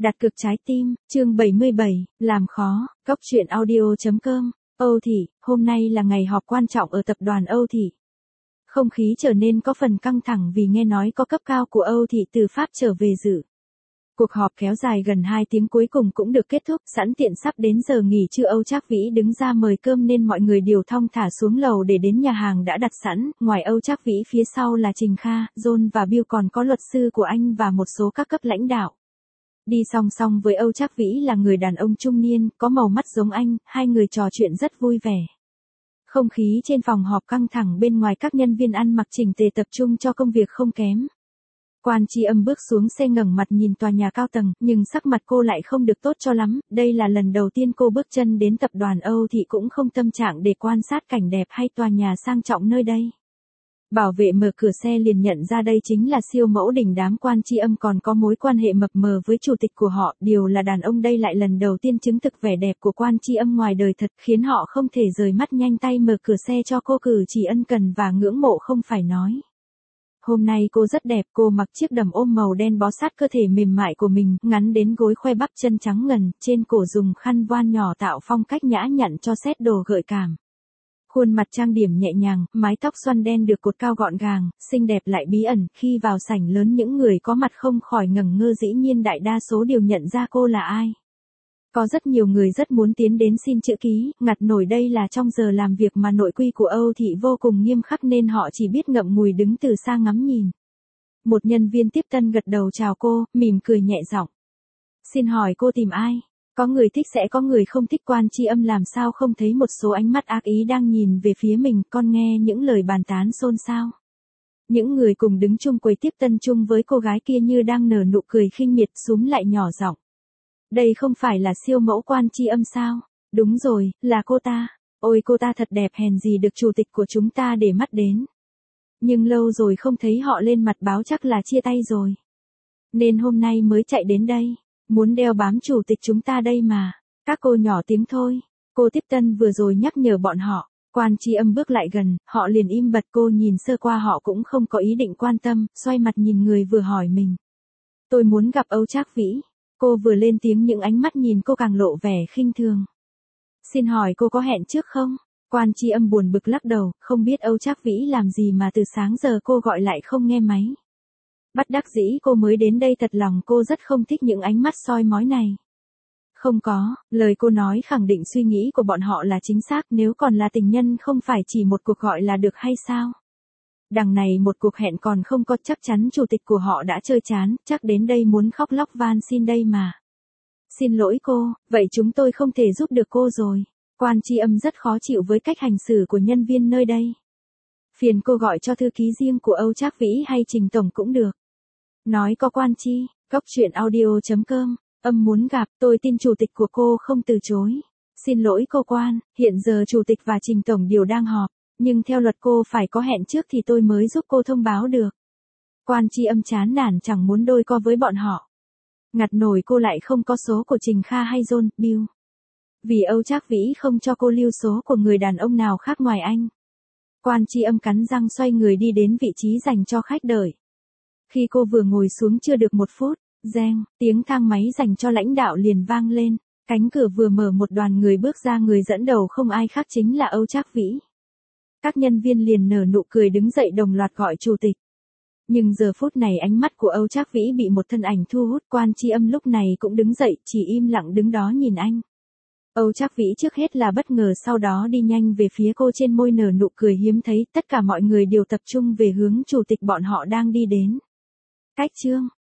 Đặt cược trái tim, chương 77, làm khó, Góc truyện audio.com, Âu Thị, hôm nay là ngày họp quan trọng ở tập đoàn Âu Thị. Không khí trở nên có phần căng thẳng vì nghe nói có cấp cao của Âu Thị từ Pháp trở về dự. Cuộc họp kéo dài gần 2 tiếng cuối cùng cũng được kết thúc, sẵn tiện sắp đến giờ nghỉ trưa Âu Trác Vĩ đứng ra mời cơm nên mọi người đều thong thả xuống lầu để đến nhà hàng đã đặt sẵn, ngoài Âu Trác Vĩ phía sau là Trình Kha, John và Bill còn có luật sư của anh và một số các cấp lãnh đạo. Đi song song với Âu Trác Vĩ là người đàn ông trung niên, có màu mắt giống anh, hai người trò chuyện rất vui vẻ. Không khí trên phòng họp căng thẳng, bên ngoài các nhân viên ăn mặc chỉnh tề tập trung cho công việc không kém. Quan Chi Âm bước xuống xe ngẩng mặt nhìn tòa nhà cao tầng, nhưng sắc mặt cô lại không được tốt cho lắm, đây là lần đầu tiên cô bước chân đến tập đoàn Âu Thị cũng không tâm trạng để quan sát cảnh đẹp hay tòa nhà sang trọng nơi đây. Bảo vệ mở cửa xe liền nhận ra đây chính là siêu mẫu đỉnh đám. Quan Chi Âm còn có mối quan hệ mập mờ với chủ tịch của họ, điều là đàn ông đây lại lần đầu tiên chứng thực vẻ đẹp của Quan Chi Âm ngoài đời thật, khiến họ không thể rời mắt, nhanh tay mở cửa xe cho cô, cử chỉ ân cần và ngưỡng mộ không phải nói. Hôm nay cô rất đẹp, cô mặc chiếc đầm ôm màu đen bó sát cơ thể mềm mại của mình, ngắn đến gối, khoe bắp chân trắng ngần, trên cổ dùng khăn voan nhỏ tạo phong cách nhã nhặn cho set đồ gợi cảm. Khuôn mặt trang điểm nhẹ nhàng, mái tóc xoăn đen được cột cao gọn gàng, xinh đẹp lại bí ẩn, khi vào sảnh lớn những người có mặt không khỏi ngẩn ngơ, dĩ nhiên đại đa số đều nhận ra cô là ai. Có rất nhiều người rất muốn tiến đến xin chữ ký, ngặt nổi đây là trong giờ làm việc mà nội quy của Âu Thị vô cùng nghiêm khắc nên họ chỉ biết ngậm ngùi đứng từ xa ngắm nhìn. Một nhân viên tiếp tân gật đầu chào cô, mỉm cười nhẹ giọng. Xin hỏi cô tìm ai? Có người thích sẽ có người không thích. Quan Chi Âm làm sao không thấy một số ánh mắt ác ý đang nhìn về phía mình, con nghe những lời bàn tán xôn xao. Những người cùng đứng chung quầy tiếp tân chung với cô gái kia như đang nở nụ cười khinh miệt, súm lại nhỏ giọng. Đây không phải là siêu mẫu Quan Chi Âm sao? Đúng rồi, là cô ta. Ôi cô ta thật đẹp, hèn gì được chủ tịch của chúng ta để mắt đến. Nhưng lâu rồi không thấy họ lên mặt báo, chắc là chia tay rồi. Nên hôm nay mới chạy đến đây. Muốn đeo bám chủ tịch chúng ta đây mà. Các cô nhỏ tiếng thôi. Cô tiếp tân vừa rồi nhắc nhở bọn họ. Quan Chi Âm bước lại gần, họ liền im bặt. Cô nhìn sơ qua họ cũng không có ý định quan tâm, xoay mặt nhìn người vừa hỏi mình. Tôi muốn gặp Âu Trác Vĩ. Cô vừa lên tiếng những ánh mắt nhìn cô càng lộ vẻ khinh thường. Xin hỏi cô có hẹn trước không? Quan Chi Âm buồn bực lắc đầu, không biết Âu Trác Vĩ làm gì mà từ sáng giờ cô gọi lại không nghe máy. Bất đắc dĩ cô mới đến đây, thật lòng cô rất không thích những ánh mắt soi mói này. Không có, lời cô nói khẳng định suy nghĩ của bọn họ là chính xác, nếu còn là tình nhân không phải chỉ một cuộc gọi là được hay sao? Đằng này một cuộc hẹn còn không có, chắc chắn chủ tịch của họ đã chơi chán, chắc đến đây muốn khóc lóc van xin đây mà. Xin lỗi cô, vậy chúng tôi không thể giúp được cô rồi. Quan Chi Âm rất khó chịu với cách hành xử của nhân viên nơi đây. Phiền cô gọi cho thư ký riêng của Âu Trác Vĩ hay Trình Tổng cũng được. Nói có Quan Chi, Góc truyện audio.com, Âm muốn gặp, tôi tin chủ tịch của cô không từ chối. Xin lỗi cô Quan, hiện giờ chủ tịch và Trình Tổng đều đang họp, nhưng theo luật cô phải có hẹn trước thì tôi mới giúp cô thông báo được. Quan Chi Âm chán nản chẳng muốn đôi co với bọn họ. Ngặt nổi cô lại không có số của Trình Kha hay John, Bill. Vì Âu Trác Vĩ không cho cô lưu số của người đàn ông nào khác ngoài anh. Quan Chi Âm cắn răng xoay người đi đến vị trí dành cho khách đợi. Khi cô vừa ngồi xuống chưa được 1 phút, reng, tiếng thang máy dành cho lãnh đạo liền vang lên. Cánh cửa vừa mở, một đoàn người bước ra, người dẫn đầu không ai khác chính là Âu Trác Vĩ. Các nhân viên liền nở nụ cười đứng dậy đồng loạt gọi chủ tịch. Nhưng giờ phút này ánh mắt của Âu Trác Vĩ bị một thân ảnh thu hút. Quan Chi Âm lúc này cũng đứng dậy, chỉ im lặng đứng đó nhìn anh. Âu Trác Vĩ trước hết là bất ngờ, sau đó đi nhanh về phía cô, trên môi nở nụ cười hiếm thấy. Tất cả mọi người đều tập trung về hướng chủ tịch bọn họ đang đi đến. Cách chương